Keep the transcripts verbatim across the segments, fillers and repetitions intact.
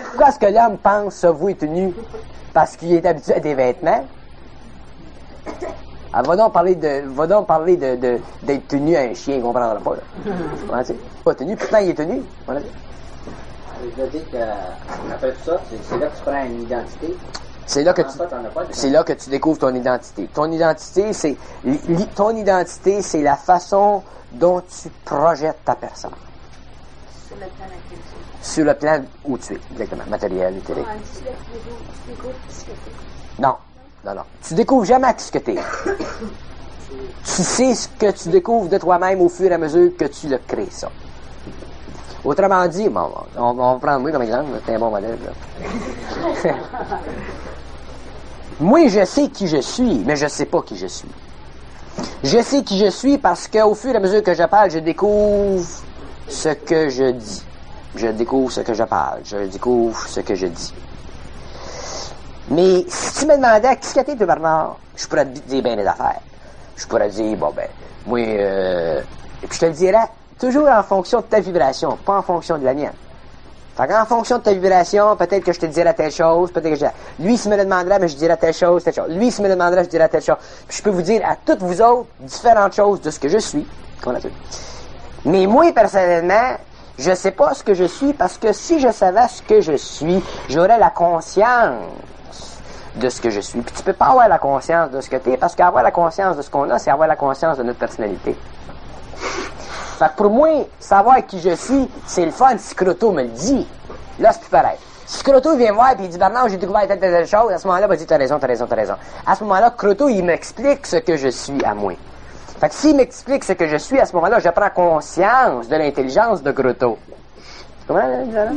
Pourquoi est-ce que l'homme pense se vouer tout nu? Parce qu'il est habitué à des vêtements. Ah, va donc parler de, va donc parler de, de, d'être tout nu à un chien, il ne comprendra pas, là. Voilà, pas tout nu, pourtant il est tout nu. Voilà. Je veux dire qu'après tout ça, c'est, c'est là que tu prends une identité. C'est là que tu, c'est là que tu découvres ton identité. Ton identité, c'est, li, ton identité, c'est la façon dont tu projettes ta personne. Sur le plan d'activité. Sur le plan où tu es, exactement, matériel, éthérique. Non, non, non. Tu découvres jamais ce que tu es. Tu sais ce que tu découvres de toi-même au fur et à mesure que tu le crées, ça. Autrement dit, bon, on, on va prendre moi comme exemple, c'est un bon modèle, là. Moi, je sais qui je suis, mais je ne sais pas qui je suis. Je sais qui je suis parce qu'au fur et à mesure que je parle, je découvre ce que je dis. Je découvre ce que je parle. Je découvre ce que je dis. Mais si tu me demandais qui ce que t'es, toi, Bernard, je pourrais te dire bien des affaires. Je pourrais te dire, bon ben, moi, euh, et puis je te le dirais toujours en fonction de ta vibration, pas en fonction de la mienne. Fait qu'en fonction de ta vibration, peut-être que je te dirais telle chose, peut-être que je dirais, lui, s'il me le demanderait, mais je dirais telle chose, telle chose. Lui, s'il me le demanderait, je dirais telle chose. Puis je peux vous dire à toutes vous autres différentes choses de ce que je suis. Qu'on a tout. Mais moi, personnellement, je sais pas ce que je suis parce que si je savais ce que je suis, j'aurais la conscience de ce que je suis. Puis tu peux pas avoir la conscience de ce que tu es parce qu'avoir la conscience de ce qu'on a, c'est avoir la conscience de notre personnalité. Fait que pour moi, savoir qui je suis, c'est le fun si Croteau me le dit. Là, c'est plus pareil. Si Croteau vient me voir et il dit « Bernard, j'ai découvert telle, telle, telle chose », à ce moment-là, il va dire « T'as raison, t'as raison, t'as raison ». À ce moment-là, Croteau, il m'explique ce que je suis à moi. Fait que s'il m'explique ce que je suis, à ce moment-là, je prends conscience de l'intelligence de Croteau. Tu comprends, là?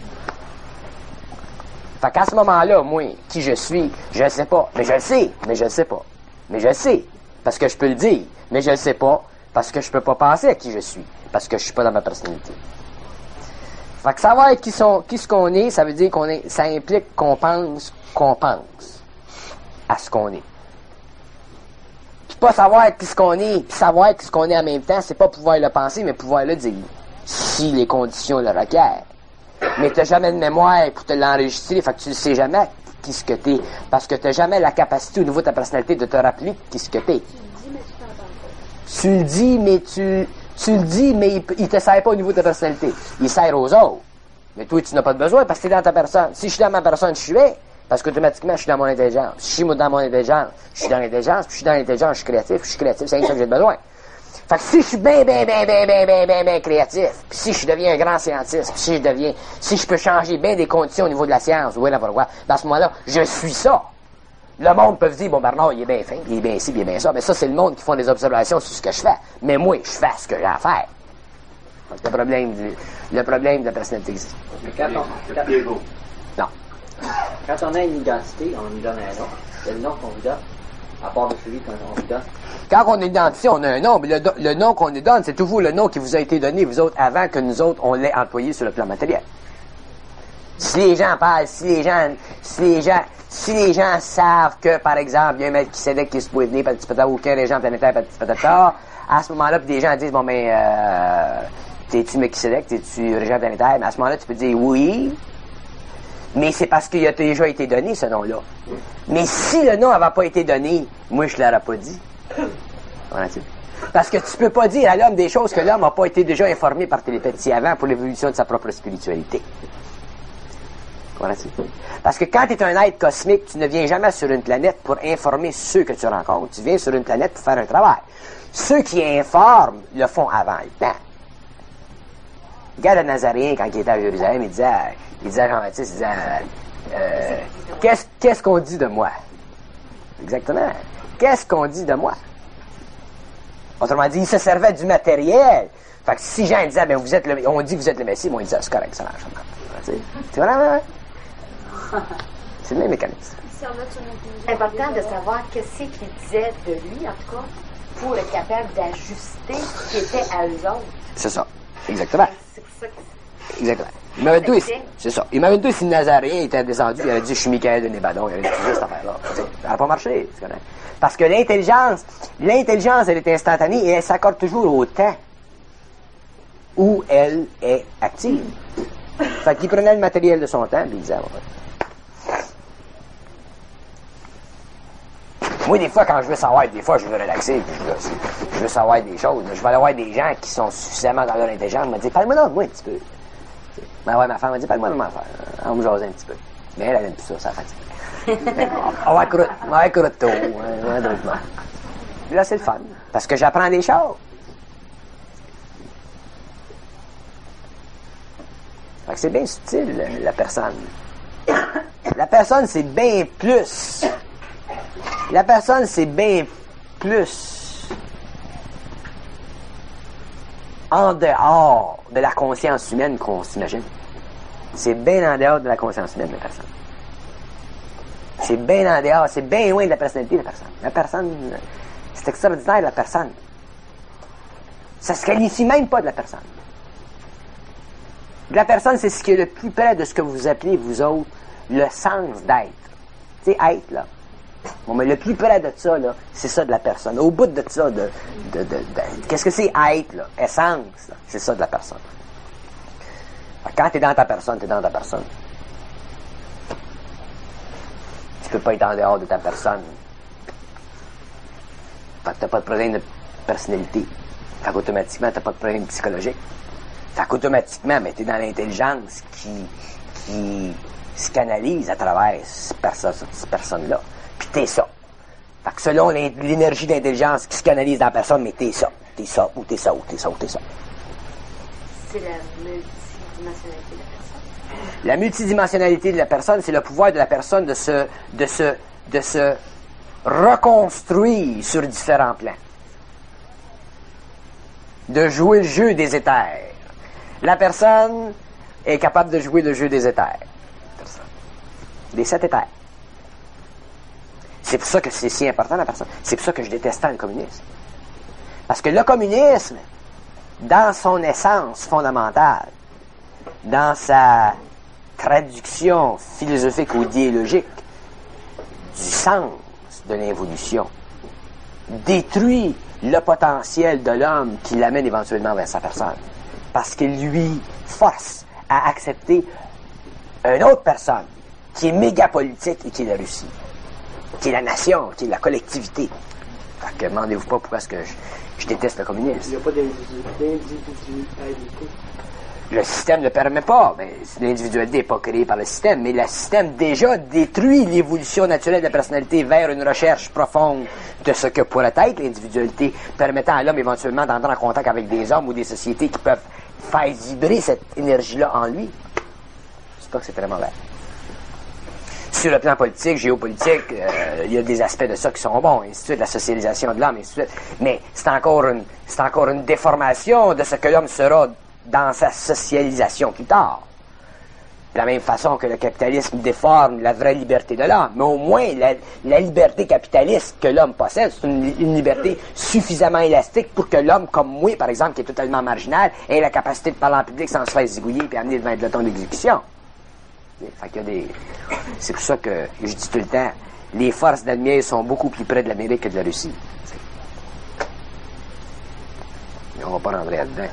Fait qu'à ce moment-là, moi, qui je suis, je ne sais pas. Mais je le sais, mais je le sais pas. Mais je le sais, parce que je peux le dire. Mais je le sais pas, parce que je peux pas penser à qui je suis. Parce que je suis pas dans ma personnalité. Fait que savoir qui, sont, qui ce qu'on est, ça veut dire qu'on est, ça implique qu'on pense qu'on pense à ce qu'on est. Puis pas savoir qui ce qu'on est, puis savoir qui ce qu'on est en même temps, c'est pas pouvoir le penser, mais pouvoir le dire. Si les conditions le requièrent. Mais t'as jamais de mémoire pour te l'enregistrer, fait que tu ne sais jamais qui ce que t'es. Parce que t'as jamais la capacité au niveau de ta personnalité de te rappeler qui ce que t'es. Tu le dis, mais tu tu le dis, mais il, il te sert pas au niveau de ta personnalité. Il sert aux autres. Mais toi, tu n'as pas de besoin parce que t'es dans ta personne. Si je suis dans ma personne, je suis. Parce qu'automatiquement, je suis dans mon intelligence. Si je suis dans mon intelligence, je suis dans l'intelligence. Puis je suis dans l'intelligence, je suis créatif. Puis je suis créatif, c'est rien que ça que j'ai besoin. Fait que si je suis bien, bien, bien, bien, bien, bien, bien, bien créatif, puis si je deviens un grand scientiste, puis si je deviens, si je peux changer bien des conditions au niveau de la science, ou n'importe quoi, dans ce moment-là, je suis ça. Le monde peut se dire, bon, Bernard, il est bien fin, il est bien ci, il est bien ça. Mais ça, c'est le monde qui font des observations sur ce que je fais. Mais moi, je fais ce que j'ai à faire. Donc, le problème du, le problème de la personnalité existe. Mais quand on, quand, non. Quand on a une identité, on lui donne un nom. C'est le nom qu'on lui donne. À part de celui qu'on lui donne. Quand on identifie, on a un nom, mais le, le nom qu'on nous donne, c'est toujours le nom qui vous a été donné, vous autres, avant que nous autres, on l'ait employé sur le plan matériel. Si les gens parlent, si les gens, si les gens, si les gens savent que, par exemple, il y a un Melchisédek qui se pouvait venir, petit peu aucun régent planétaire, petit peu tard, à ce moment-là, puis des gens disent, bon, mais, euh, t'es-tu Melchisédek, t'es-tu régent planétaire? Mais à ce moment-là, tu peux dire oui, mais c'est parce qu'il a déjà été donné, ce nom-là. Mais si le nom n'avait pas été donné, moi, je ne l'aurais pas dit. Parce que tu peux pas dire à l'homme des choses que l'homme n'a pas été déjà informé par télépathie avant pour l'évolution de sa propre spiritualité. Parce que quand tu es un être cosmique, tu ne viens jamais sur une planète pour informer ceux que tu rencontres. Tu viens sur une planète pour faire un travail. Ceux qui informent le font avant le temps. Regarde le Nazaréen, quand il était à Jérusalem, il disait, il disait à Jean-Baptiste, il disait, euh, qu'est-ce, qu'est-ce qu'on dit de moi? Exactement. Qu'est-ce qu'on dit de moi? Autrement dit, il se servait du matériel. Fait que si Jean disait, ben vous êtes le, on dit que vous êtes le Messie, moi, il disait, c'est correct, ça marche. C'est vraiment, c'est le même mécanisme. C'est important de savoir qu'est-ce qu'il disait de lui, en tout cas, pour être capable d'ajuster ce qui était à eux autres. C'est ça. Exactement. C'est pour ça que Exactement. Il m'avait dit, c'est ça. Il m'avait dit si le Nazaréen était descendu, il avait dit, je suis Michael de Nébadon, il avait dit, cette affaire-là. Ça n'a pas marché, tu connais. Parce que l'intelligence, l'intelligence, elle est instantanée et elle s'accorde toujours au temps où elle est active. Fait qu'il prenait le matériel de son temps, puis il disait, ouais. Moi, des fois, quand je veux savoir, des fois, je veux relaxer, puis je veux, je veux savoir des choses. Je vais aller voir des gens qui sont suffisamment dans leur intelligence, me dire, parle-moi donc, moi, un petit peu. Ben ouais, ma femme m'a dit, parle-moi de ma femme. On me jase un petit peu. Mais elle, elle aime plus ça, ça fatigue. On va croûte, on va croûte tôt, hein, drôlement. Là, c'est le fun, parce que j'apprends des choses. Fait que c'est bien subtil, la personne. La personne, c'est bien plus. La personne, c'est bien plus en dehors de la conscience humaine qu'on s'imagine. C'est bien en dehors de la conscience humaine, la personne. C'est bien en dehors, c'est bien loin de la personnalité de la personne. La personne, c'est extraordinaire, la personne. Ça se qualifie même pas de la personne. La personne, c'est ce qui est le plus près de ce que vous appelez, vous autres, le sens d'être. Tu sais, être, là. Bon, mais le plus près de ça, là, c'est ça de la personne. Au bout de ça, de, de, de, de qu'est-ce que c'est être, là? Essence, là. C'est ça de la personne. Quand tu es dans ta personne, tu es dans ta personne. Tu peux pas être en dehors de ta personne. Fait que t'as pas de problème de personnalité. Fait qu'automatiquement, t'as pas de problème psychologique. Fait qu'automatiquement, mais t'es dans l'intelligence qui, qui se canalise à travers cette personne, cette personne-là. Puis t'es ça. Fait que selon l'énergie d'intelligence qui se canalise dans la personne, mais t'es ça. T'es ça, ou t'es ça, ou t'es ça, ou t'es ça. C'est la multidimensionnalité de la personne. La multidimensionnalité de la personne, c'est le pouvoir de la personne de se, de se, de se reconstruire sur différents plans. De jouer le jeu des éthers. La personne est capable de jouer le jeu des éthers. Des sept éthers. C'est pour ça que c'est si important, la personne. C'est pour ça que je déteste tant le communisme. Parce que le communisme, dans son essence fondamentale, dans sa traduction philosophique ou idéologique du sens de l'involution, détruit le potentiel de l'homme qui l'amène éventuellement vers sa personne. Parce qu'il lui force à accepter une autre personne qui est méga politique et qui est la Russie, qui est la nation, qui est la collectivité. Fait que demandez-vous pas pourquoi est-ce que je, je déteste le communisme. Il n'y a pas d'individualité. Le système ne le permet pas. Mais l'individualité n'est pas créée par le système, mais le système déjà détruit l'évolution naturelle de la personnalité vers une recherche profonde de ce que pourrait être l'individualité, permettant à l'homme éventuellement d'entrer en contact avec des hommes ou des sociétés qui peuvent faire vibrer cette énergie-là en lui. Je sais pas que c'est très mauvais. Sur le plan politique, géopolitique, euh, il y a des aspects de ça qui sont bons, et ainsi de suite, la socialisation de l'homme, et ainsi de suite. Mais c'est encore une, c'est encore une déformation de ce que l'homme sera dans sa socialisation plus tard. De la même façon que le capitalisme déforme la vraie liberté de l'homme. Mais au moins, la, la liberté capitaliste que l'homme possède, c'est une, une liberté suffisamment élastique pour que l'homme, comme moi, par exemple, qui est totalement marginal, ait la capacité de parler en public sans se faire zigouiller et amener devant un peloton d'exécution. Fait qu'il y a des... C'est pour ça que je dis tout le temps, les forces d'Admire sont beaucoup plus près de l'Amérique que de la Russie. Mais on va pas rentrer là-dedans.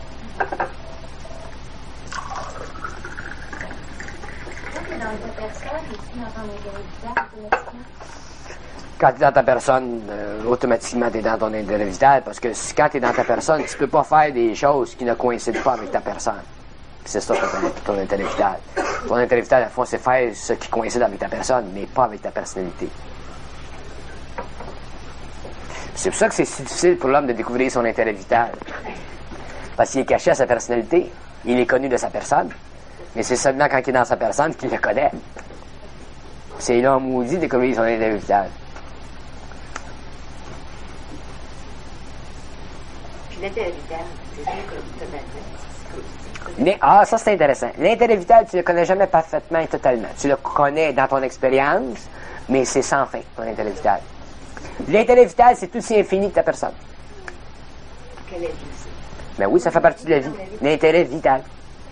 Quand tu es dans ta personne, euh, automatiquement tu es dans ton intérêt vital, parce que si, quand tu es dans ta personne, tu peux pas faire des choses qui ne coïncident pas avec ta personne. C'est ça ton, ton intérêt vital. Ton intérêt vital, à fond, c'est faire ce qui coïncide avec ta personne, mais pas avec ta personnalité. C'est pour ça que c'est si difficile pour l'homme de découvrir son intérêt vital. Parce qu'il est caché à sa personnalité, il est connu de sa personne, mais c'est seulement quand il est dans sa personne qu'il le connaît. C'est l'homme maudit de découvrir son intérêt vital. Puis l'intérêt vital, c'est sûr que totalement. Mais, ah, ça c'est intéressant. L'intérêt vital, tu le connais jamais parfaitement et totalement. Tu le connais dans ton expérience, mais c'est sans fin, ton intérêt vital. L'intérêt vital, c'est tout aussi infini que ta personne. Que la vie, c'est. Ben oui, ça fait partie de la vie. L'intérêt vital.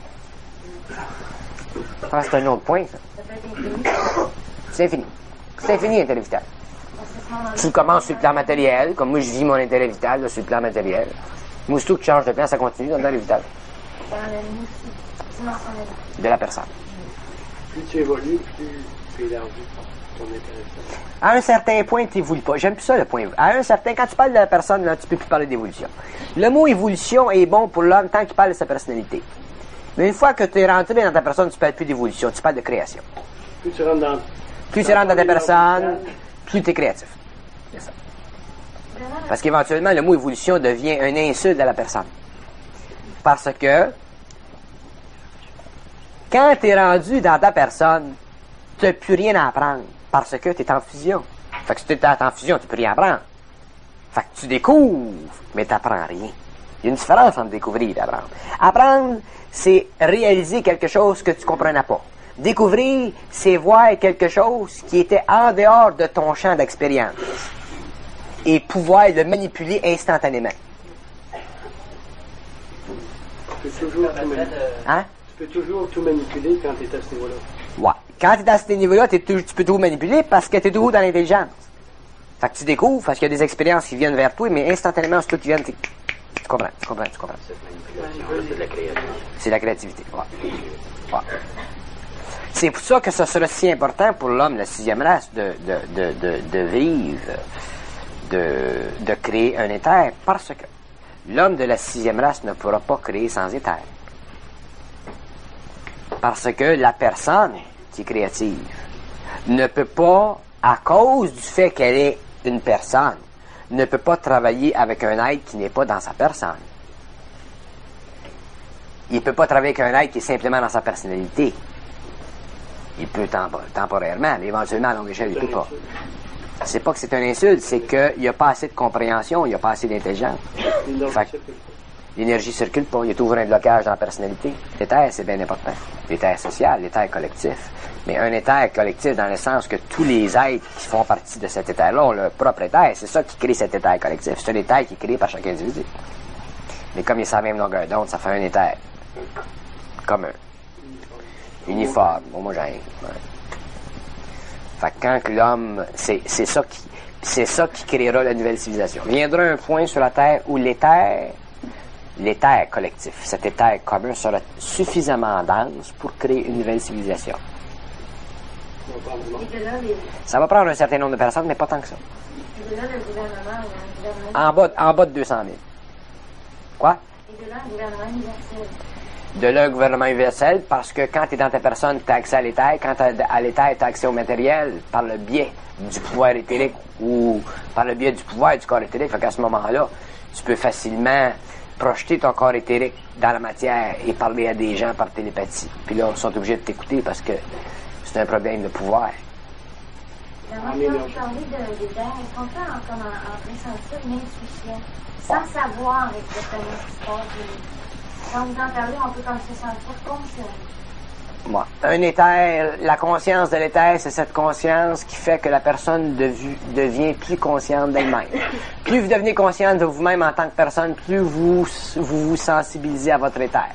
Ah, c'est un autre point, ça. Ça peut être infini. C'est infini. C'est infini, l'intérêt vital. Tu commences sur le plan matériel, comme moi je vis mon intérêt vital là, sur le plan matériel. Moi, aussitôt que tu changes de plan, ça continue dans l'intérêt vital. Dans la vie aussi. dimensionnellement. de la personne. Plus tu évolues, plus tu élargis ton intérêt. À un certain point, tu n'évolues pas. J'aime plus ça, le point. À un certain, quand tu parles de la personne, là, tu peux plus parler d'évolution. Le mot évolution est bon pour l'homme tant qu'il parle de sa personnalité. Mais une fois que tu es rentré dans ta personne, tu parles plus d'évolution, tu parles de création. Plus tu rentres dans... Plus tu rentres dans ta personne, plus tu es créatif. C'est ça. Parce qu'éventuellement, le mot évolution devient un insulte à la personne. Parce que, quand tu es rendu dans ta personne, tu n'as plus rien à apprendre. Parce que tu es en fusion. Fait que si tu es en fusion, tu ne peux rien apprendre. Fait que tu découvres, mais tu n'apprends rien. Il y a une différence entre découvrir et apprendre. Apprendre, c'est réaliser quelque chose que tu ne comprenais pas. Découvrir, c'est voir quelque chose qui était en dehors de ton champ d'expérience et pouvoir le manipuler instantanément. Tu peux toujours tout manipuler. Hein? Tu peux toujours tout manipuler quand tu es à ce niveau-là. Ouais. Quand tu es à ce niveau-là, tu peux tout manipuler parce que tu es toujours dans l'intelligence. Fait que tu découvres parce qu'il y a des expériences qui viennent vers toi, mais instantanément, c'est toi qui viennent. Tu comprends, tu comprends, tu comprends. Cette manipulation-là, c'est de la création. C'est la créativité. Ouais. Ouais. C'est pour ça que ce sera si important pour l'homme, la sixième race, de, de, de, de, de vivre, de, de créer un éther, parce que l'homme de la sixième race ne pourra pas créer sans éther. Parce que la personne qui est créative ne peut pas, à cause du fait qu'elle est une personne, ne peut pas travailler avec un être qui n'est pas dans sa personne. Il ne peut pas travailler avec un être qui est simplement dans sa personnalité. Il peut tempo- temporairement, mais éventuellement à longue échelle, il ne peut pas. C'est pas que c'est un insulte, c'est qu'il n'y a pas assez de compréhension, il n'y a pas assez d'intelligence. Fait que l'énergie circule pas, il y a toujours un blocage dans la personnalité. L'éther, c'est bien important. L'éther social, l'éther collectif. Mais un éther collectif dans le sens que tous les êtres qui font partie de cet éther-là ont leur propre éther. C'est ça qui crée cet éther collectif. C'est un éther qui est créé par chaque individu. Mais comme il est à la même longueur d'onde, ça fait un éther commun. Uniforme, homogène. Ouais. Fait que quand que l'homme, c'est, c'est ça qui, c'est ça qui créera la nouvelle civilisation. Viendra un point sur la Terre où l'éther, l'éther collectif, cet éther commun sera suffisamment dense pour créer une nouvelle civilisation. Et de là, les, Ça va prendre un certain nombre de personnes, mais pas tant que ça. et de là, le gouvernement, il y a un gouvernement, En bas, en bas de deux cent mille. Quoi? et de là, un gouvernement universel. De là, un gouvernement universel, parce que quand tu es dans ta personne, tu as accès à l'éther. Quand tu as à l'éther, tu as accès au matériel par le biais du pouvoir éthérique ou par le biais du pouvoir du corps éthérique. Fait qu'à ce moment-là, tu peux facilement projeter ton corps éthérique dans la matière et parler à des gens par télépathie. Puis là, ils sont obligés de t'écouter parce que c'est un problème de pouvoir. Vraiment, quand vous parlez de l'éther, est-ce qu'on peut en, comme en, en pressentir une intuition, sans savoir exactement ce qui se passe? Quand vous en parlez, on peut comme se sentir conscient. Bon. Un éther, la conscience de l'éther, c'est cette conscience qui fait que la personne devu, devient plus consciente d'elle-même. Plus vous devenez consciente de vous-même en tant que personne, plus vous vous, vous sensibilisez à votre éther.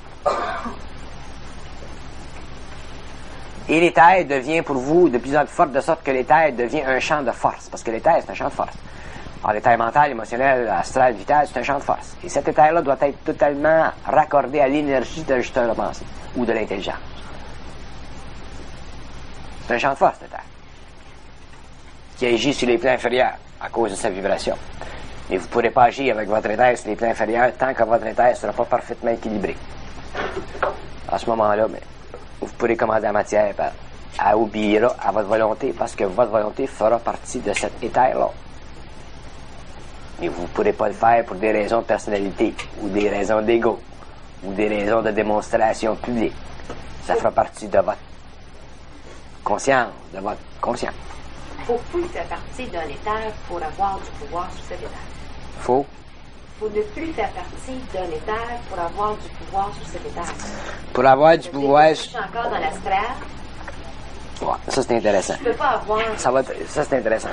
Et l'éther devient pour vous de plus en plus forte, de sorte que l'éther devient un champ de force. Parce que l'éther, c'est un champ de force. Alors, l'éther mental, émotionnel, astral, vital, c'est un champ de force. Et cet éther-là doit être totalement raccordé à l'énergie de juste de pensée ou de l'intelligence. C'est un champ de force, l'éther, qui agit sur les plans inférieurs à cause de sa vibration. Et vous ne pourrez pas agir avec votre éther sur les plans inférieurs tant que votre éther ne sera pas parfaitement équilibré. À ce moment-là, mais, vous pourrez commander la matière, ben, elle obéira à votre volonté parce que votre volonté fera partie de cet éther-là. Mais vous ne pourrez pas le faire pour des raisons de personnalité, ou des raisons d'ego, ou des raisons de démonstration publique. Ça fera partie de votre conscience, de votre conscience. Il faut plus faire partie d'un éther pour avoir du pouvoir sur cet éther. Faux. Il faut ne plus faire partie d'un éther pour avoir du pouvoir sur cet éther. Pour avoir du Je pouvoir... Je suis encore dans l'astral. Ouais, ça c'est intéressant. Je ne peux pas avoir... Ça, va, ça c'est intéressant.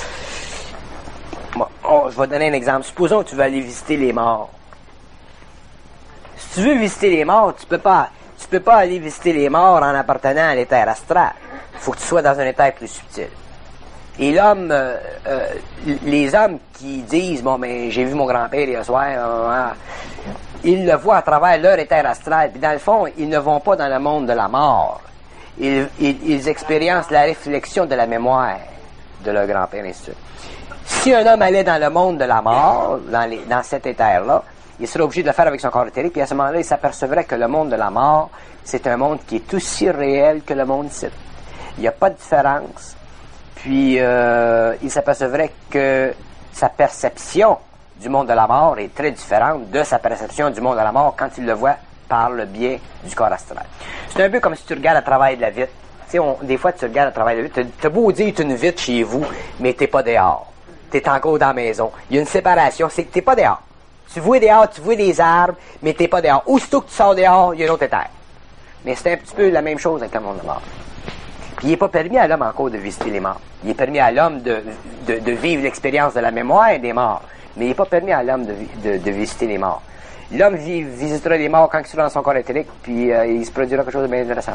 Bon, oh, je vais donner un exemple. Supposons que tu veux aller visiter les morts. Si tu veux visiter les morts, tu peux pas, tu peux pas aller visiter les morts en appartenant à l'éther astral. Il faut que tu sois dans un éther plus subtil. Et l'homme, euh, euh, les hommes qui disent, bon, ben, j'ai vu mon grand-père hier soir, euh, ils le voient à travers leur éther astral. Puis dans le fond, ils ne vont pas dans le monde de la mort. Ils, ils, ils expériencent la réflexion de la mémoire de leur grand-père, et ainsi de suite. Si un homme allait dans le monde de la mort, dans, les, dans cet éther-là, il serait obligé de le faire avec son corps éthérique, puis à ce moment-là, il s'apercevrait que le monde de la mort, c'est un monde qui est aussi réel que le monde ici. Il n'y a pas de différence. Puis, euh, il s'apercevrait que sa perception du monde de la mort est très différente de sa perception du monde de la mort quand il le voit par le biais du corps astral. C'est un peu comme si tu regardes à travers de la vitre. Tu sais, on, des fois, tu regardes à travers de la vitre. T'as beau dire que tu as une vitre chez vous, mais t'es pas dehors. T'es encore dans la maison. Il y a une séparation, c'est que t'es pas dehors. Tu vois dehors, tu vois les arbres, mais t'es pas dehors. Aussitôt que tu sors dehors, il y a un autre éther. Mais c'est un petit peu la même chose avec le monde de la mort. Puis il n'est pas permis à l'homme encore de visiter les morts. Il est permis à l'homme de, de, de vivre l'expérience de la mémoire des morts. Mais il n'est pas permis à l'homme de, de, de visiter les morts. L'homme visitera les morts quand il sera dans son corps éthérique, puis euh, il se produira quelque chose de bien intéressant.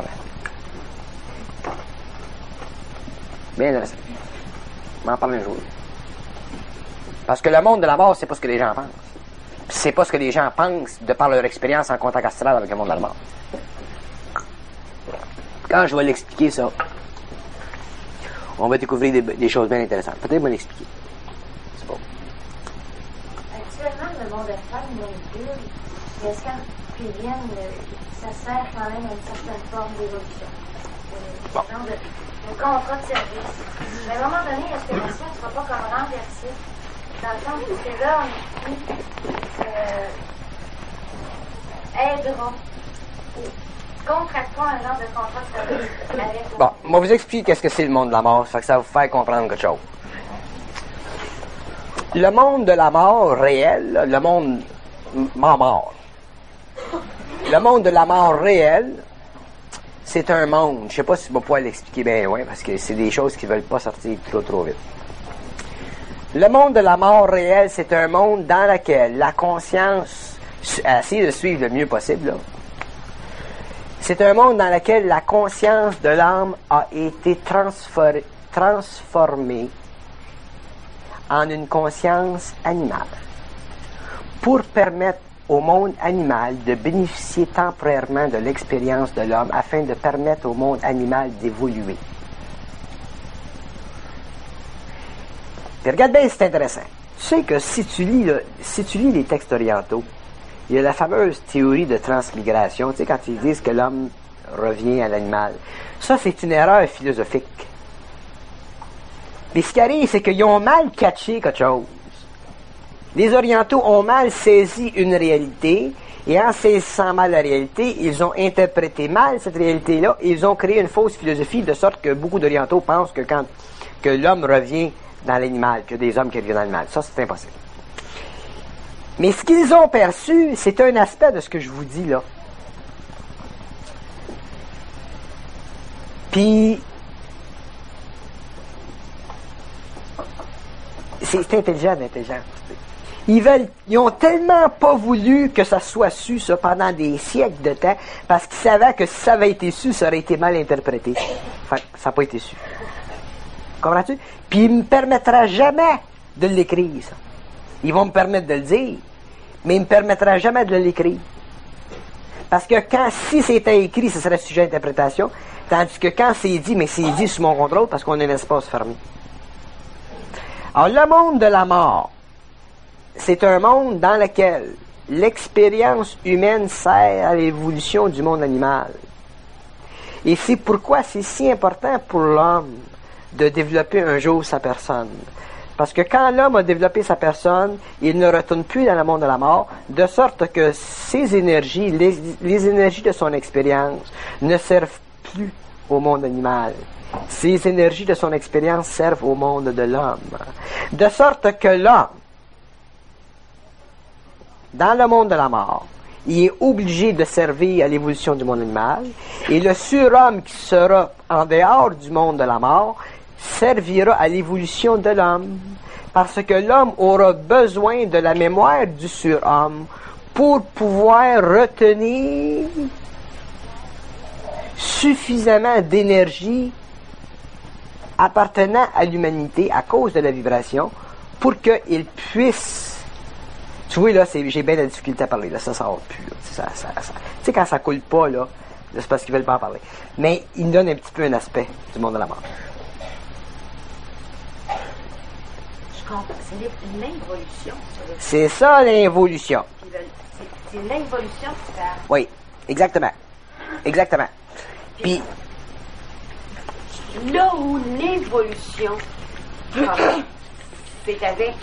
Bien intéressant. On va en parler un jour. Parce que le monde de la mort, c'est pas ce que les gens pensent. Puis c'est pas ce que les gens pensent de par leur expérience en contact astral avec le monde de la mort. Quand je vais l'expliquer, ça, on va découvrir des, des choses bien intéressantes. Peut-être me l'expliquer. C'est bon. Actuellement, le monde astral manipule, mais quand ils viennent, ça sert quand même à une certaine forme d'évolution. Euh, bon. de, de contrat de service. Mais à un moment donné, l'inspiration ne sera pas comme renversée. Dans le sens où c'est là, on est euh, aideront. Contractons un genre de contrat de service avec. Bon, on va vous expliquer qu'est-ce que c'est le monde de la mort, ça fait que ça va vous faire comprendre quelque chose. Le monde de la mort réel, le monde mort-mort. Le monde de la mort réel, c'est un monde, je sais pas si je vais pouvoir l'expliquer bien loin, parce que c'est des choses qui veulent pas sortir trop trop vite. Le monde de la mort réelle, c'est un monde dans lequel la conscience, essayer de suivre le mieux possible, là, c'est un monde dans lequel la conscience de l'âme a été transformée, transformée en une conscience animale pour permettre au monde animal de bénéficier temporairement de l'expérience de l'homme afin de permettre au monde animal d'évoluer. Puis regarde bien, c'est intéressant. Tu sais que si tu lis, là, si tu lis les textes orientaux, il y a la fameuse théorie de transmigration, tu sais, quand ils disent que l'homme revient à l'animal. Ça, c'est une erreur philosophique. Mais ce qui arrive, c'est qu'ils ont mal catché quelque chose. Les orientaux ont mal saisi une réalité, et en saisissant mal la réalité, ils ont interprété mal cette réalité-là, et ils ont créé une fausse philosophie, de sorte que beaucoup d'orientaux pensent que quand que l'homme revient dans l'animal, qu'il y a des hommes qui reviennent dans l'animal. Ça, c'est impossible. Mais ce qu'ils ont perçu, c'est un aspect de ce que je vous dis là. Puis, c'est intelligent, intelligent. Ils veulent, ils ont tellement pas voulu que ça soit su, ça, pendant des siècles de temps, parce qu'ils savaient que si ça avait été su, ça aurait été mal interprété. Enfin, ça n'a pas été su. Comprends-tu? Puis ils ne me permettraient jamais de l'écrire, ça. Ils vont me permettre de le dire, mais ils ne me permettraient jamais de l'écrire. Parce que quand, si c'était écrit, ce serait sujet d'interprétation, tandis que quand c'est dit, mais c'est dit sous mon contrôle, parce qu'on est un espace fermé. Alors, le monde de la mort, c'est un monde dans lequel l'expérience humaine sert à l'évolution du monde animal. Et c'est pourquoi c'est si important pour l'homme de développer un jour sa personne. Parce que quand l'homme a développé sa personne, il ne retourne plus dans le monde de la mort, de sorte que ses énergies, les, les énergies de son expérience, ne servent plus au monde animal. Ces énergies de son expérience servent au monde de l'homme. De sorte que l'homme, dans le monde de la mort, il est obligé de servir à l'évolution du monde animal, et le surhomme qui sera en dehors du monde de la mort servira à l'évolution de l'homme, parce que l'homme aura besoin de la mémoire du surhomme pour pouvoir retenir suffisamment d'énergie appartenant à l'humanité à cause de la vibration pour qu'il puisse Tu vois, là, c'est, j'ai bien de la difficulté à parler, là, ça sort plus, là. Ça, ça, ça. Tu sais, quand ça coule pas, là, là c'est parce qu'ils veulent pas en parler. Mais ils nous donnent un petit peu un aspect du monde de la mort. Je comprends. C'est l'involution. C'est ça, l'évolution. C'est, c'est l'involution qui fait. Oui, exactement. Exactement. Puis, là où l'évolution, c'est avec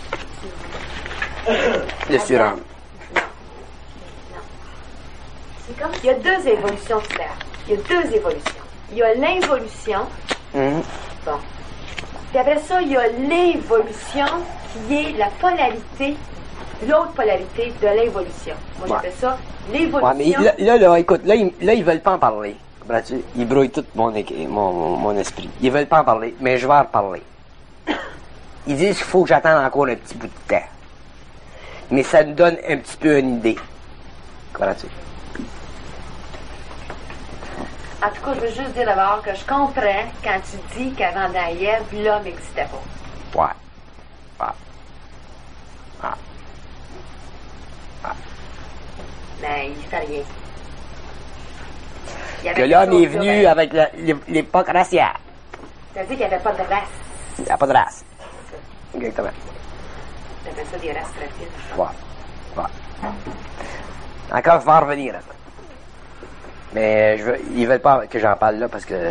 le surhomme. Non. Non. C'est comme, il y a deux évolutions de Terre. Il y a deux évolutions. Il y a l'involution. Mm-hmm. Bon. Puis après ça, il y a l'évolution qui est la polarité, l'autre polarité de l'involution. Moi, Ouais. j'appelle ça l'évolution. Ouais, mais là, là, là, écoute, là, ils, là, ils veulent pas en parler. Comprends-tu? Ils brouillent tout mon, mon, mon, mon esprit. Ils veulent pas en parler, mais je vais en parler. Ils disent qu'il faut que j'attende encore un petit bout de temps. Mais ça nous donne un petit peu une idée. Comprends-tu? En tout cas, je veux juste dire d'abord que je comprends quand tu dis qu'avant d'Ève, l'homme n'existait pas. Ouais. Ouais. Ouais. Ouais. Mais il fait rien. Il y avait Que quelque l'homme chose est venu là, avec la- l'époque raciale. Ça veut dire qu'il n'y avait pas de race. Il n'y a pas de race. Exactement. T'appelles ça des races rapides. Ouais. Ouais. Encore, je vais en revenir à ça. Mais je veux, ils veulent pas que j'en parle là parce que...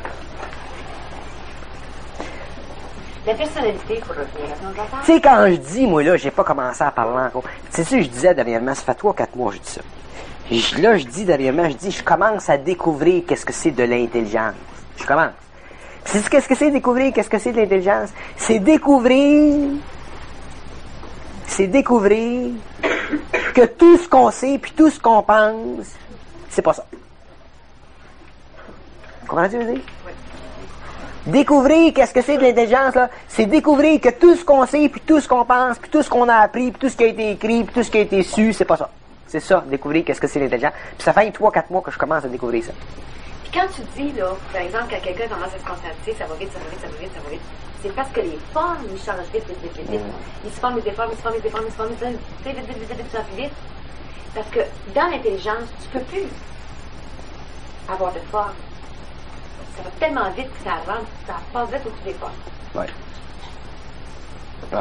La personnalité, pour revenir à ton enfant. Tu sais, quand je dis, moi, là, j'ai pas commencé à parler encore. C'est ça que je disais dernièrement, ça fait trois quatre mois que je dis ça. Je- là, je dis dernièrement, je dis, je commence à découvrir qu'est-ce que c'est de l'intelligence. Je commence. Puis c'est qu'est-ce que c'est découvrir, qu'est-ce que c'est de l'intelligence? C'est découvrir... C'est découvrir que tout ce qu'on sait, puis tout ce qu'on pense, c'est pas ça. Comprends-tu ce que je veux dire? Oui. Découvrir qu'est-ce que c'est de l'intelligence, là, c'est découvrir que tout ce qu'on sait, puis tout ce qu'on pense, puis tout ce qu'on a appris, puis tout ce qui a été écrit, puis tout ce qui a été su, c'est pas ça. C'est ça, découvrir qu'est-ce que c'est l'intelligence. Puis ça fait trois quatre mois que je commence à découvrir ça. Puis quand tu dis, là, par exemple, quand quelqu'un commence à se concentrer, ça va vite, ça va vite, ça va vite, ça va vite, c'est parce que les formes, ils changent vite, vite, vite, vite, vite. Ils se forment, ils se forment, ils se forment, ils se forment, ils se forment, ils se forment, vite, vite, vite, vite, vite, vite, plus vite. Parce que dans l'intelligence, tu peux plus avoir de forme. Ça va tellement vite que ça avance, ça passe vite au-dessus des formes. Ouais. Ouais.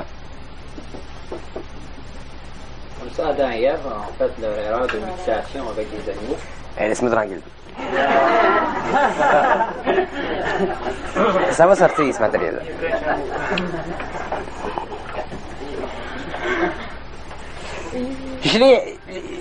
Comme ça, Adam et Ève ont fait leur erreur de mutilation avec des animaux. Eh, laisse-moi tranquille. Ça va sortir, ce matériel-là. Je l'ai...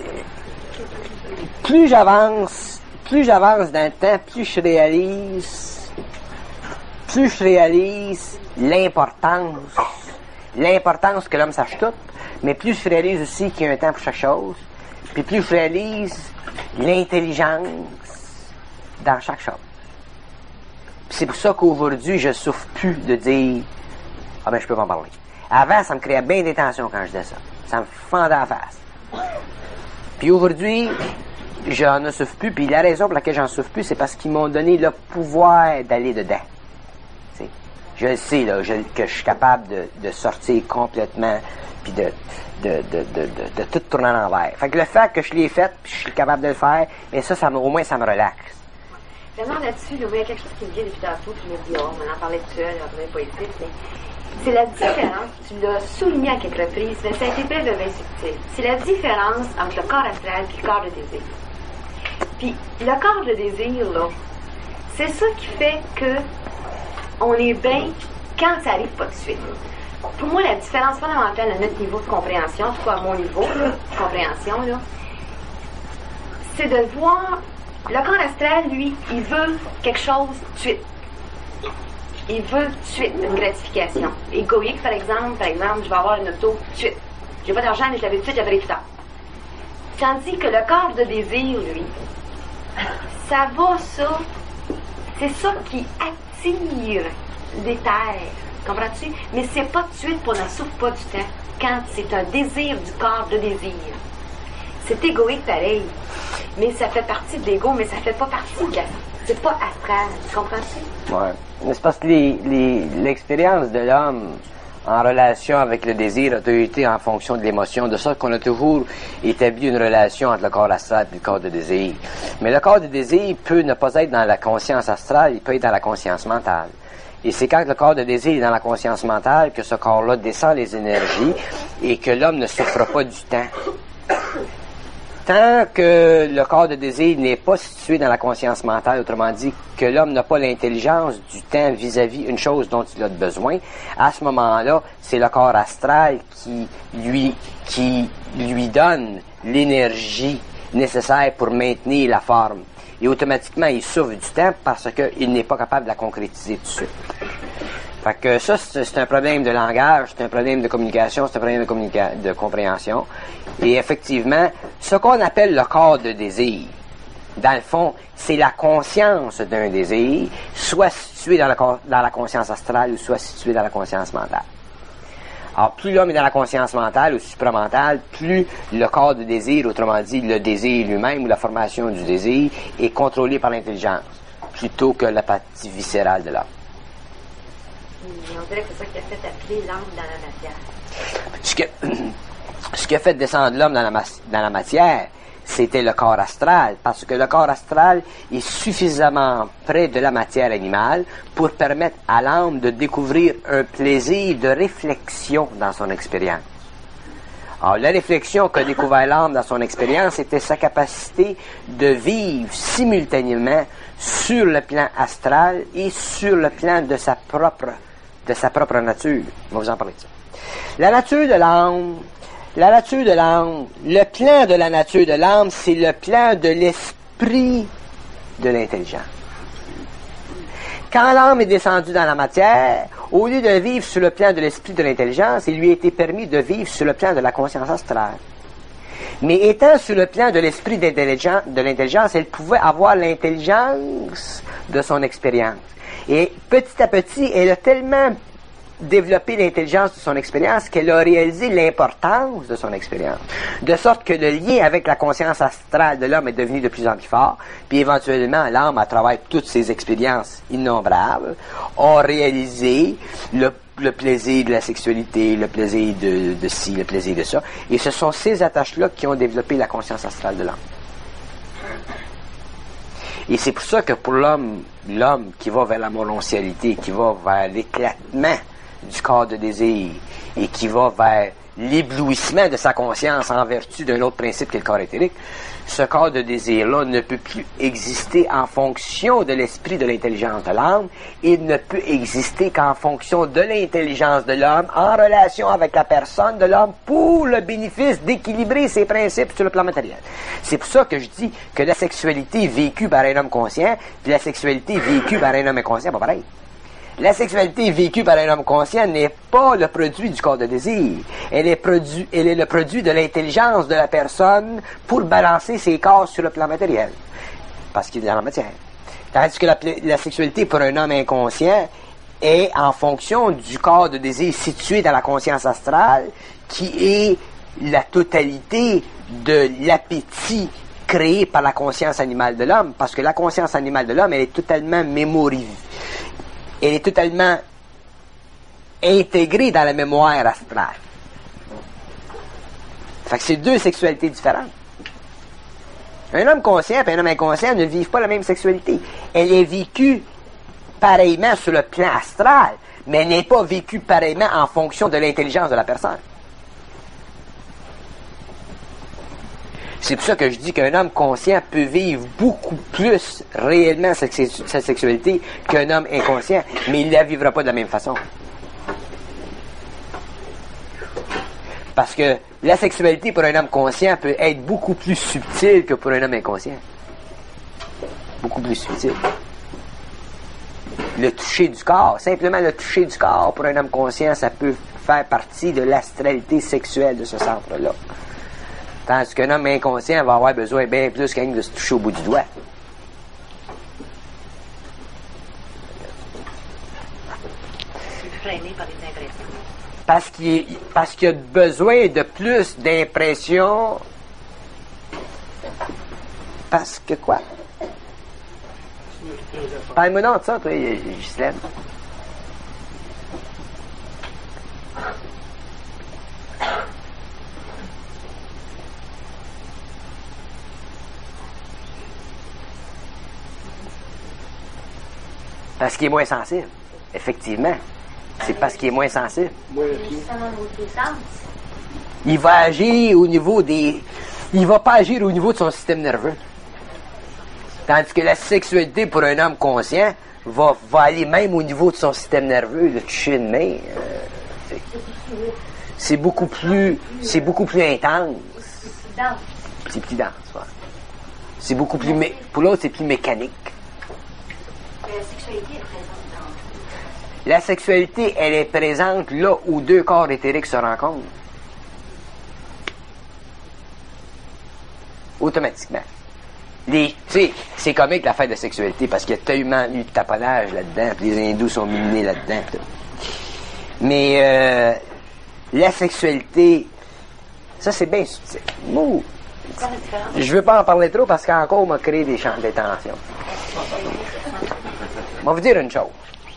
Plus j'avance, plus j'avance dans le temps, plus je réalise... Plus je réalise l'importance... L'importance que l'homme sache tout, mais plus je réalise aussi qu'il y a un temps pour chaque chose, puis plus je réalise l'intelligence dans chaque chose. Puis c'est pour ça qu'aujourd'hui, je souffre plus de dire « Ah ben, je peux pas en parler ». Avant, ça me créait bien des tensions quand je disais ça. Ça me fendait en face. Puis aujourd'hui, j'en ne souffre plus, puis la raison pour laquelle j'en souffre plus, c'est parce qu'ils m'ont donné le pouvoir d'aller dedans. T'sais. Je le sais, là, je, que je suis capable de, de sortir complètement, puis de, de, de, de, de, de tout tourner à l'envers. Fait que le fait que je l'ai fait, puis je suis capable de le faire, mais ça, ça me, au moins, ça me relaxe. Vraiment là-dessus, là, il y a quelque chose qui me vient depuis tantôt, puis je me dis, oh, on en parlait tout seul, on en parlait poétique, mais c'est la différence, tu l'as souligné à quelques reprises, mais ça a été très bien subtil. C'est la différence entre le corps astral et le corps de désir. Puis, le corps de désir, là, c'est ça qui fait que on est bien quand ça arrive pas de suite. Pour moi, la différence fondamentale à notre niveau de compréhension, soit à mon niveau là, de compréhension, là, c'est de voir le corps astral, lui, il veut quelque chose tout de suite. Il veut tout de suite une gratification. Égoïque, par exemple, par exemple, je vais avoir une auto tout de suite. J'ai pas d'argent, mais je l'avais tout de suite, j'avais plus tard. Tandis que le corps de désir, lui, ça va, ça, c'est ça qui attire les terres. Comprends-tu? Mais c'est pas tout de suite, pour on n'en souffre pas du temps. Quand c'est un désir du corps de désir. C'est égoïque pareil. Mais ça fait partie de l'ego, mais ça fait pas partie de la... C'est pas astral. Tu comprends-tu? Ouais. Mais c'est parce que les, les, l'expérience de l'homme en relation avec le désir a toujours été en fonction de l'émotion, de sorte qu'on a toujours établi une relation entre le corps astral et le corps de désir. Mais le corps de désir peut ne pas être dans la conscience astrale, il peut être dans la conscience mentale. Et c'est quand le corps de désir est dans la conscience mentale que ce corps-là descend les énergies et que l'homme ne souffre pas du temps. Tant que le corps de désir n'est pas situé dans la conscience mentale, autrement dit, que l'homme n'a pas l'intelligence du temps vis-à-vis une chose dont il a besoin, à ce moment-là, c'est le corps astral qui lui, qui lui donne l'énergie nécessaire pour maintenir la forme. Et automatiquement, il souffre du temps parce qu'il n'est pas capable de la concrétiser tout de suite. Fait que ça, c'est, c'est un problème de langage, c'est un problème de communication, c'est un problème de, communica- de compréhension. Et effectivement, ce qu'on appelle le corps de désir, dans le fond, c'est la conscience d'un désir, soit situé dans la, dans la conscience astrale ou soit situé dans la conscience mentale. Alors, plus l'homme est dans la conscience mentale ou supramentale, plus le corps de désir, autrement dit, le désir lui-même ou la formation du désir, est contrôlé par l'intelligence, plutôt que la partie viscérale de l'homme. On dirait que c'est ça qui a fait appeler l'âme dans la matière. Ce, que, ce qui a fait descendre l'homme dans la, dans la matière, c'était le corps astral, parce que le corps astral est suffisamment près de la matière animale pour permettre à l'âme de découvrir un plaisir de réflexion dans son expérience. Alors, la réflexion qu'a découvert l'âme dans son expérience était sa capacité de vivre simultanément sur le plan astral et sur le plan de sa propre, de sa propre nature. On va vous en parler de ça. La nature de l'âme, la nature de l'âme, le plan de la nature de l'âme, c'est le plan de l'esprit de l'intelligence. Quand l'âme est descendue dans la matière, au lieu de vivre sur le plan de l'esprit de l'intelligence, il lui a été permis de vivre sur le plan de la conscience astrale. Mais étant sur le plan de l'esprit de l'intelligence, elle pouvait avoir l'intelligence de son expérience. Et petit à petit, elle a tellement développé l'intelligence de son expérience qu'elle a réalisé l'importance de son expérience. De sorte que le lien avec la conscience astrale de l'homme est devenu de plus en plus fort, puis éventuellement, l'âme, à travers toutes ses expériences innombrables, a réalisé le, le plaisir de la sexualité, le plaisir de, de ci, le plaisir de ça. Et ce sont ces attaches-là qui ont développé la conscience astrale de l'homme. Et c'est pour ça que pour l'homme, l'homme qui va vers la mononcialité, qui va vers l'éclatement du corps de désir et qui va vers l'éblouissement de sa conscience en vertu d'un autre principe qui est le corps éthérique, ce corps de désir-là ne peut plus exister en fonction de l'esprit de l'intelligence de l'âme, il ne peut exister qu'en fonction de l'intelligence de l'homme en relation avec la personne de l'homme pour le bénéfice d'équilibrer ses principes sur le plan matériel. C'est pour ça que je dis que la sexualité vécue par un homme conscient puis la sexualité vécue par un homme inconscient, pas pareil. La sexualité vécue par un homme conscient n'est pas le produit du corps de désir. Elle est, produit, elle est le produit de l'intelligence de la personne pour balancer ses corps sur le plan matériel. Parce qu'il est dans la matière. Tandis que la, la sexualité pour un homme inconscient est en fonction du corps de désir situé dans la conscience astrale, qui est la totalité de l'appétit créé par la conscience animale de l'homme. Parce que la conscience animale de l'homme, elle est totalement mémorisée. Elle est totalement intégrée dans la mémoire astrale. Fait que c'est deux sexualités différentes. Un homme conscient et un homme inconscient ne vivent pas la même sexualité. Elle est vécue pareillement sur le plan astral, mais elle n'est pas vécue pareillement en fonction de l'intelligence de la personne. C'est pour ça que je dis qu'un homme conscient peut vivre beaucoup plus réellement sa, sa sexualité qu'un homme inconscient, mais il ne la vivra pas de la même façon. Parce que la sexualité pour un homme conscient peut être beaucoup plus subtile que pour un homme inconscient. Beaucoup plus subtile. Le toucher du corps, simplement le toucher du corps pour un homme conscient, ça peut faire partie de l'astralité sexuelle de ce centre-là. Tandis qu'un homme inconscient va avoir besoin bien plus qu'un de se toucher au bout du doigt. Freiné par les impressions. Parce qu'il, parce qu'il y a besoin de plus d'impressions. Parce que quoi? Parle-moi donc de ça, toi, Ghislaine. Parce qu'il est moins sensible. Effectivement. C'est parce qu'il est moins sensible. Justement, au niveau des sens. Il va agir au niveau des... Il va pas agir au niveau de son système nerveux. Tandis que la sexualité pour un homme conscient va, va aller même au niveau de son système nerveux, le toucher de main. Euh, c'est, c'est beaucoup plus... C'est beaucoup plus intense. C'est plus dense, ouais. C'est beaucoup plus... Mé... Pour l'autre, c'est plus mécanique. La sexualité est présente dans... La sexualité, elle est présente là où deux corps éthériques se rencontrent. Automatiquement. Les, tu sais, c'est comique la fête de sexualité parce qu'il y a tellement eu de taponnage là-dedans, puis les hindous sont minés là-dedans. Tout. Mais euh, la sexualité, ça c'est bien subtil. Mou. Je veux pas en parler trop parce qu'encore on m'a créé des champs de tension. On va vous dire une chose.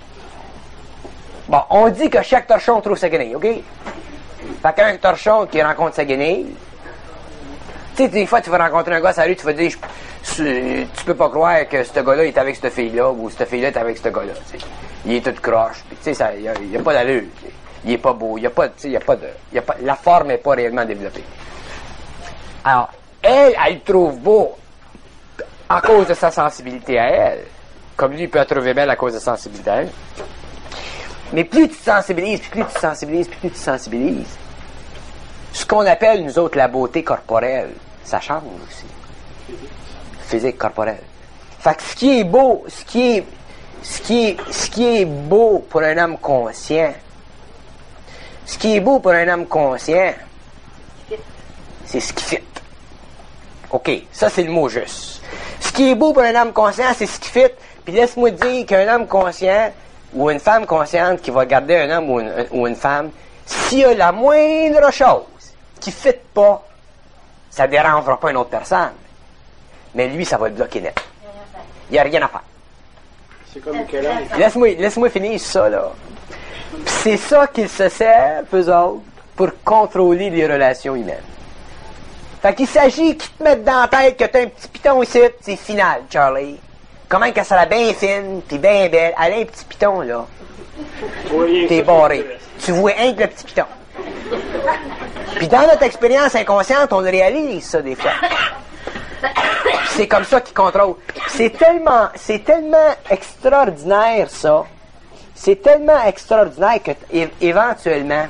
Bon, on dit que chaque torchon trouve sa guenille, OK? Fait qu'un torchon qui rencontre sa guenille, tu sais, des fois, tu vas rencontrer un gars sur la rue, tu vas dire, je, tu peux pas croire que ce gars-là est avec cette fille-là, ou cette fille-là est avec ce gars-là, tu sais. Il est tout croche, puis tu sais, il n'y a, a pas d'allure, t'sais. Il est pas beau, il y a pas, tu sais, il y a pas de, y a pas, la forme n'est pas réellement développée. Alors, elle, elle le trouve beau à cause de sa sensibilité à elle, comme lui, il peut la trouver belle à cause de sa sensibilité à elle. Mais plus tu te sensibilises, plus tu te sensibilises, plus tu te sensibilises, ce qu'on appelle, nous autres, la beauté corporelle, ça change aussi. Physique corporelle. Fait que ce qui est beau, ce qui est, ce qui est, ce qui est beau pour un homme conscient, ce qui est beau pour un homme conscient, c'est ce qui fit. OK, ça c'est le mot juste. Ce qui est beau pour un homme conscient, c'est ce qui fit. Puis laisse-moi te dire qu'un homme conscient ou une femme consciente qui va garder un homme ou une, ou une femme, s'il y a la moindre chose qui ne fit pas, ça ne dérangera pas une autre personne. Mais lui, ça va le bloquer net. Il n'y a rien à faire. C'est comme quel âge? Laisse-moi, laisse-moi finir ça, là. Puis c'est ça qu'ils se servent, eux autres, pour contrôler les relations humaines. Fait qu'il s'agit qu'ils te mettent dans la tête que t'as un petit piton ici, c'est final, Charlie. Comment qu'elle sera bien fine, pis bien belle. Elle a un petit piton, là. Oui, T'es barré. Tu vois un que le petit piton. Puis dans notre expérience inconsciente, on réalise ça des fois. C'est comme ça qu'ils contrôlent. C'est tellement, c'est tellement extraordinaire, ça. C'est tellement extraordinaire que, é- éventuellement,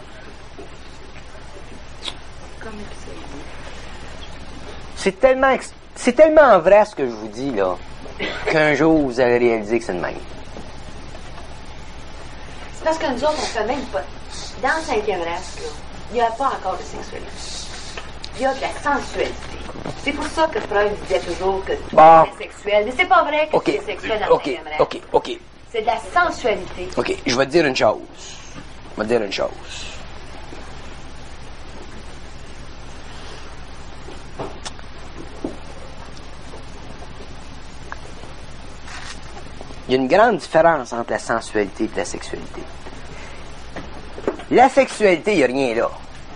c'est tellement, ex- c'est tellement vrai ce que je vous dis, là, qu'un jour, vous allez réaliser que c'est de même. C'est parce que nous autres, on fait même pas. Dans le cinquième reste, là, il n'y a pas encore de sexualité. Il y a de la sensualité. C'est pour ça que Freud disait toujours que Bon. c'est sexuel. Mais c'est pas vrai que OK, c'est sexuel dans le OK, cinquième reste. OK, OK, C'est de la sensualité. OK. Je vais te dire une chose. Je vais te dire une chose. Il y a une grande différence entre la sensualité et la sexualité. La sexualité, il n'y a rien là.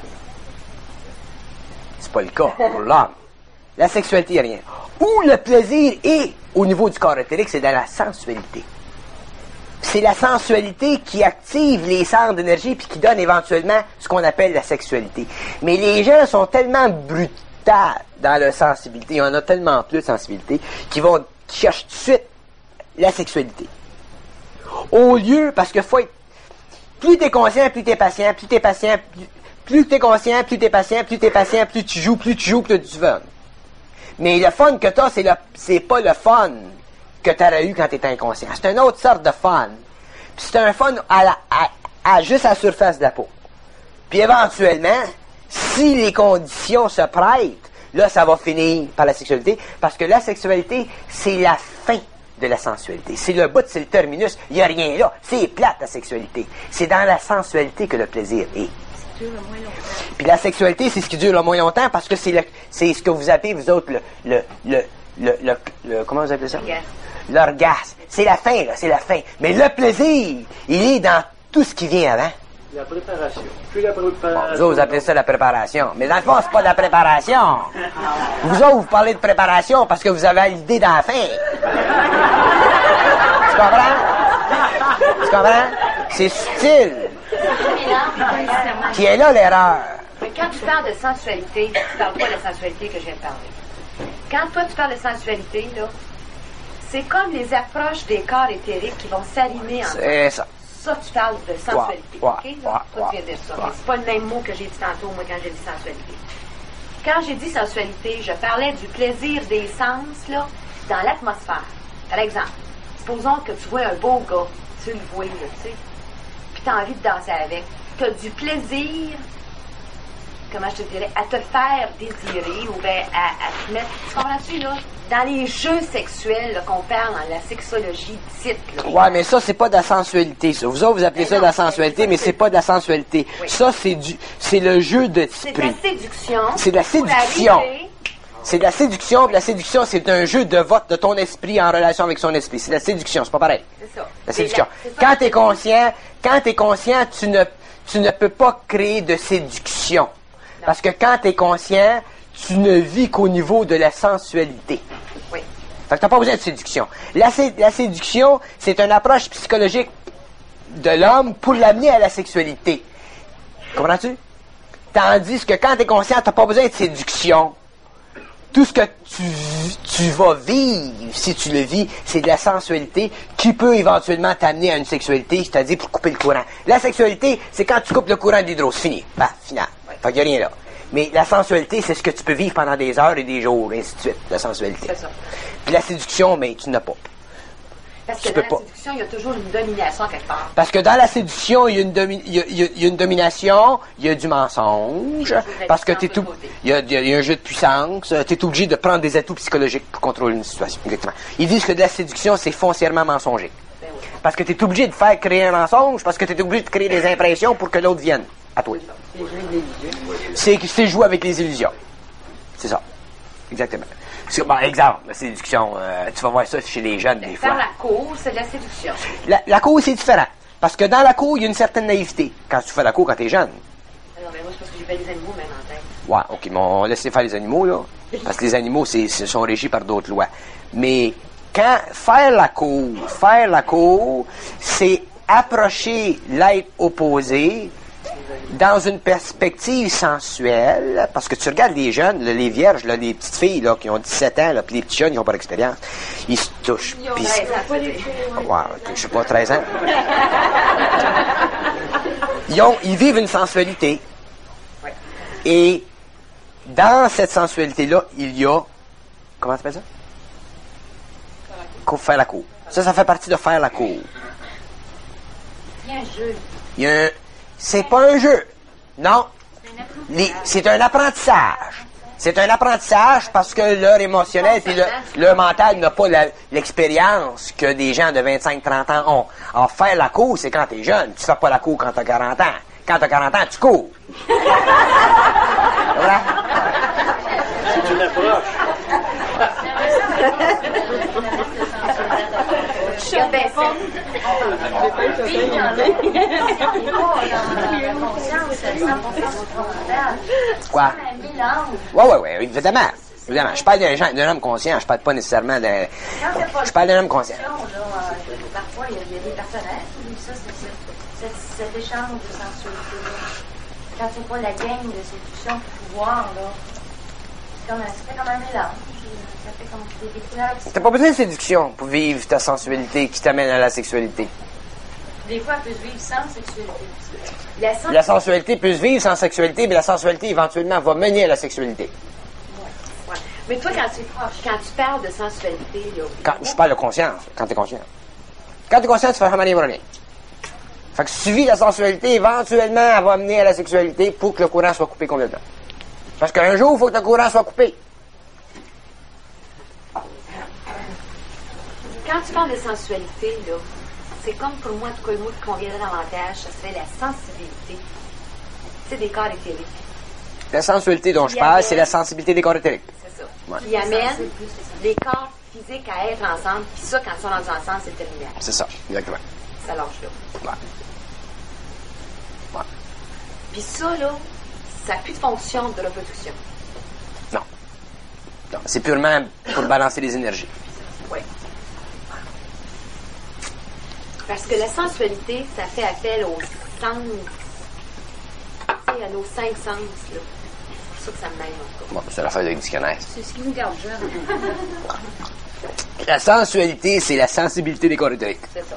C'est pas le cas pour l'homme. La sexualité, il n'y a rien. Où le plaisir est au niveau du corps éthérique, c'est dans la sensualité. C'est la sensualité qui active les centres d'énergie puis qui donne éventuellement ce qu'on appelle la sexualité. Mais les gens sont tellement brutales dans leur sensibilité, il y en a tellement plus de sensibilité, qu'ils vont qui cherchent tout de suite la sexualité. Au lieu, parce que faut être, plus t'es conscient, plus t'es patient, plus t'es patient, plus, plus t'es conscient, plus t'es patient, plus t'es patient, plus tu joues, plus tu joues, plus tu fun. Mais le fun que t'as, c'est le, c'est pas le fun que t'aurais eu quand t'étais inconscient. C'est une autre sorte de fun. Puis c'est un fun à, la, à, à juste à la surface de la peau. Puis éventuellement, si les conditions se prêtent, là, ça va finir par la sexualité, parce que la sexualité, c'est la fin de la sensualité. C'est le bout, c'est le terminus. Il n'y a rien là. C'est plate, la sexualité. C'est dans la sensualité que le plaisir est. Puis la sexualité, c'est ce qui dure le moins longtemps, parce que c'est le, c'est ce que vous appelez, vous autres, le, le, le, le, le, le comment vous appelez ça? L'orgasme. L'orgasme. C'est la fin, là, c'est la fin. Mais le plaisir, il est dans tout ce qui vient avant. La préparation. Puis la Bon, préparation. vous autres, vous appelez ça la préparation. Mais dans le fond, c'est pas de la préparation. Vous autres, vous parlez de préparation parce que vous avez l'idée dans la fin. Tu comprends? comprends? C'est subtil. Qui est là l'erreur. Mais quand tu parles de sensualité, tu parles pas de la sensualité que je viens de parler. Quand toi, tu parles de sensualité, là, c'est comme les approches des corps éthériques qui vont s'aligner ensemble. C'est ça. Ça, tu parles de sensualité. Ouais, OK? ouais, Là, toi, ouais, tu viens de dire ça. ouais. Mais c'est pas le même mot que j'ai dit tantôt, moi, quand j'ai dit sensualité. Quand j'ai dit sensualité, je parlais du plaisir des sens, là, dans l'atmosphère. Par exemple, supposons que tu vois un beau gars, tu le vois, là, tu sais, puis tu as envie de danser avec. Tu as du plaisir, comment je te dirais, à te faire désirer ou bien à, à te mettre. Tu comprends-tu, là? Dans les jeux sexuels là, qu'on parle dans la sexologie dite, là. Ouais, mais ça, c'est pas de la sensualité, ça. Vous autres, vous appelez Mais ça non, de la c'est- sensualité, mais c'est pas de la sensualité. Oui. Ça, c'est du, c'est le jeu C'est de d'esprit. la séduction. C'est de la pour séduction. arriver- C'est de la séduction, puis la séduction, c'est un jeu de vote de ton esprit en relation avec son esprit. C'est de la séduction, c'est pas pareil. C'est ça. La séduction. C'est ça, Quand la t'es séduction. conscient, quand t'es conscient, tu ne, tu ne peux pas créer de séduction. Parce que quand t'es conscient, tu ne vis qu'au niveau de la sensualité. Oui. Fait que t'as pas besoin de séduction. La, sé- la séduction, c'est une approche psychologique de l'homme pour l'amener à la sexualité. Comprends-tu? Tandis que quand t'es conscient, t'as pas besoin de séduction. Tout ce que tu, tu vas vivre, si tu le vis, c'est de la sensualité qui peut éventuellement t'amener à une sexualité, c'est-à-dire pour couper le courant. La sexualité, c'est quand tu coupes le courant d'hydro, c'est fini. Bah, final. Fait qu'il y a rien là. Mais la sensualité, c'est ce que tu peux vivre pendant des heures et des jours, et ainsi de suite, la sensualité. C'est ça. Puis la séduction, mais tu n'as pas. Parce que Tu dans peux la pas. séduction, il y a toujours une domination quelque part. Parce que dans la séduction, il y a une, domi- il y a, il y a- il y a une domination, il y a du mensonge, parce que t'es tout, il y a, il y a- il y a un jeu de puissance, tu es obligé de prendre des atouts psychologiques pour contrôler une situation. Exactement. Ils disent que de la séduction, c'est foncièrement mensonger. Ben oui. Parce que tu es obligé de faire créer un mensonge, parce que tu es obligé de créer des impressions pour que l'autre vienne à toi. C'est c'est jouer avec les illusions. C'est ça. Exactement. C'est- Bon, exemple, la séduction, euh, tu vas voir ça chez les jeunes des Faire fois. la cour, c'est de la séduction. La, la cour, c'est différent. Parce que dans la cour, il y a une certaine naïveté. Quand tu fais la cour quand t'es jeune. Non, mais moi, c'est parce que j'ai pas des animaux même en tête. Ouais, ok, mais on laisse faire les animaux, là. Parce que les animaux, c'est, c'est- sont régis par d'autres lois. Mais quand faire la cour, faire la cour, c'est approcher l'être opposé dans une perspective sensuelle, parce que tu regardes les jeunes, là, les vierges, là, les petites filles là, qui ont dix-sept ans, là, puis les petits jeunes qui n'ont pas d'expérience, ils se touchent. Ils ont puis- raison, c'est vrai. Ouais, ok, je sais pas, treize ans. Ils, ont, ils vivent une sensualité. Ouais. Et dans cette sensualité-là, il y a... Comment tu appelles ça? Qu'on faire la cour. Ça, ça fait partie de faire la cour. Il y a un jeu. Il y a un... C'est pas un jeu. Non. Les- C'est un apprentissage. C'est un apprentissage parce que leur émotionnel et leur, leur mental n'a pas la- l'expérience que des gens de vingt-cinq trente ans ont. En faire la cour, c'est quand t'es jeune. Tu fais pas la cour quand t'as quarante ans. Quand t'as quarante ans, tu cours. Voilà. C'est une approche. Je suis bien ça. Quoi? Un mélange. Ouais, ouais, ouais, évidemment. Évidemment. Je parle d'un gens- d'un homme conscient, je parle pas nécessairement d'un... Quand c'est pas Je parle d'un homme conscient. là, euh, parfois, il y a, il y a des personnages qui vivent ça, c'est c'est- c'est- cet échange de sensualité-là. Quand c'est pas la game de séduction pour pouvoir, là, c'est comme un, ça fait comme un mélange. Ça fait comme des découvertes. T'as pas besoin de séduction pour vivre ta sensualité qui t'amène à la sexualité. Des fois, elle peut se vivre sans sexualité. La sensualité. La sensualité peut se vivre sans sexualité, mais la sensualité, éventuellement, va mener à la sexualité. Ouais. Mais toi, quand tu, quand tu parles de sensualité, là, Quand, je parle de conscience, quand t'es conscient. Quand t'es conscient, tu fais jamais rien. Fait que si tu vis la sensualité, éventuellement, elle va amener à la sexualité pour que le courant soit coupé complètement. Parce qu'un jour, il faut que le courant soit coupé. quand tu parles de sensualité, là, c'est comme pour moi, en tout cas, le mot qui conviendrait davantage, ça serait la sensibilité. C'est des corps éthériques. La sensualité dont je Qui parle, amène- c'est la sensibilité des corps éthériques. C'est ça. Ouais. Qui amène les corps physiques à être ensemble, puis ça, quand ils sont rendus ensemble, c'est terminé. C'est ça, exactement. Ça lâche là. Ouais. Ouais. Puis ça, là, ça n'a plus de fonction de reproduction. Non. Non, c'est purement pour balancer les énergies. Oui. Parce que la sensualité, ça fait appel aux sens, à nos cinq sens, là. C'est ça que ça me mêle, en tout cas. Bon, c'est l'affaire de dictionnaire. C'est ce qui nous garde jeune. La sensualité, c'est la sensibilité des corps éthériques. C'est ça.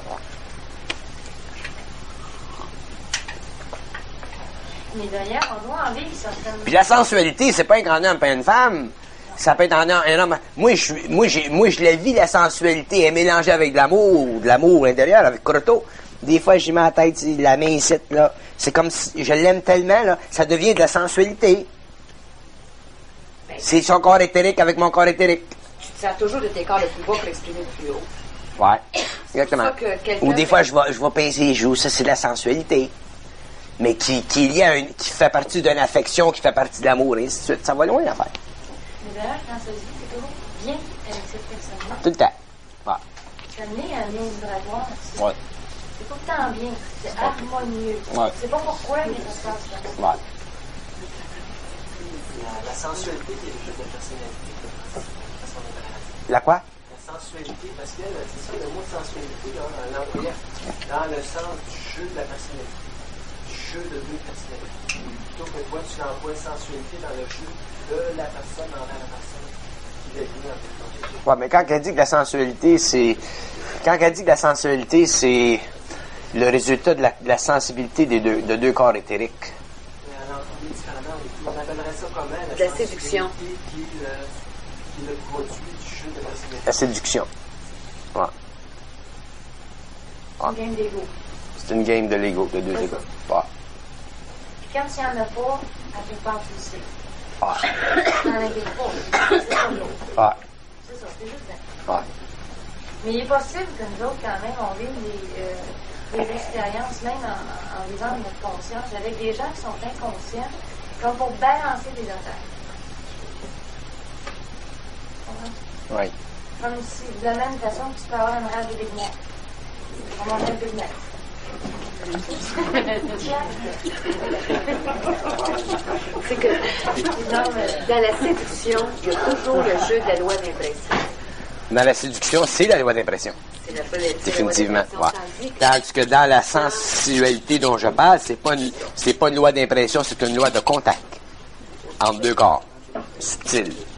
Mais d'ailleurs, on doit en vivre certaines... Puis la sensualité, c'est pas un grand homme, pas une femme. Ça peut être un, un homme. Moi, je moi, j'ai, moi, je la vis, la sensualité, est mélangée avec de l'amour, de l'amour intérieur, avec Croteau. Des fois, j'y mets la tête, la main ici, là. C'est comme si je l'aime tellement, là, ça devient de la sensualité. C'est son corps éthérique avec mon corps éthérique. Tu te sers toujours de tes corps le plus bas pour exprimer le plus haut. Ouais, exactement. Ou des fois, je vais, je vais pincer les joues, ça, c'est de la sensualité. Mais qui, qui est lié à une, qui fait partie d'une affection, qui fait partie de l'amour, et ainsi de suite. Ça va loin, l'affaire. Mais d'ailleurs, quand ça se dit, c'est toujours bien avec cette personne-là. Tout le temps. Ouais. Ça met un lien vibratoire. C'est, Ouais. c'est tout le temps bien. C'est harmonieux. Ouais. C'est pas pourquoi, mais ça se passe comme ça. Ouais. La, la sensualité qui est le jeu de la personnalité. Façon de parler. La quoi? La sensualité, parce que là, c'est ça, le mot sensualité, là, on l'employait dans le sens du jeu de la personnalité. Du jeu de deux personnalités. Plutôt que toi, tu l'emploies sensualité dans le jeu de la personne envers la personne qui devient en quelque sorte. Ouais, mais quand elle dit que la sensualité, c'est. Quand elle dit que la sensualité, c'est le résultat de la, de la sensibilité des deux, de deux corps éthériques. On appellerait ça comment? La, la séduction. Qui est le, qui est le produit du jeu de personnalité. La séduction. Ouais. C'est une game d'ego. C'est une game de l'ego, de deux Ouais. égos. Ouais. Puis quand il n'y en a pas, à quelque part, tu le sais. Ah. Il n'y en a pas. C'est ça l'autre. Ouais. C'est ça, c'est juste ça. Ouais. Mais il est possible que nous autres, quand même, on vive des, euh, des expériences, même en, en vivant de notre conscience, avec des gens qui sont inconscients, comme pour balancer des affaires. Ouais. Comme si, de la même façon que tu peux avoir une rage de Big Mac. On mange un Big Mac. C'est que Non, mais dans la séduction, il y a toujours le jeu de la loi d'impression. Dans la séduction, c'est la loi d'impression. C'est la loi d'impression. Définitivement. La Ouais. loi d'impression, Tandis que dans la sensualité dont je parle, c'est pas une, c'est pas une loi d'impression, c'est une loi de contact entre deux corps. Subtil.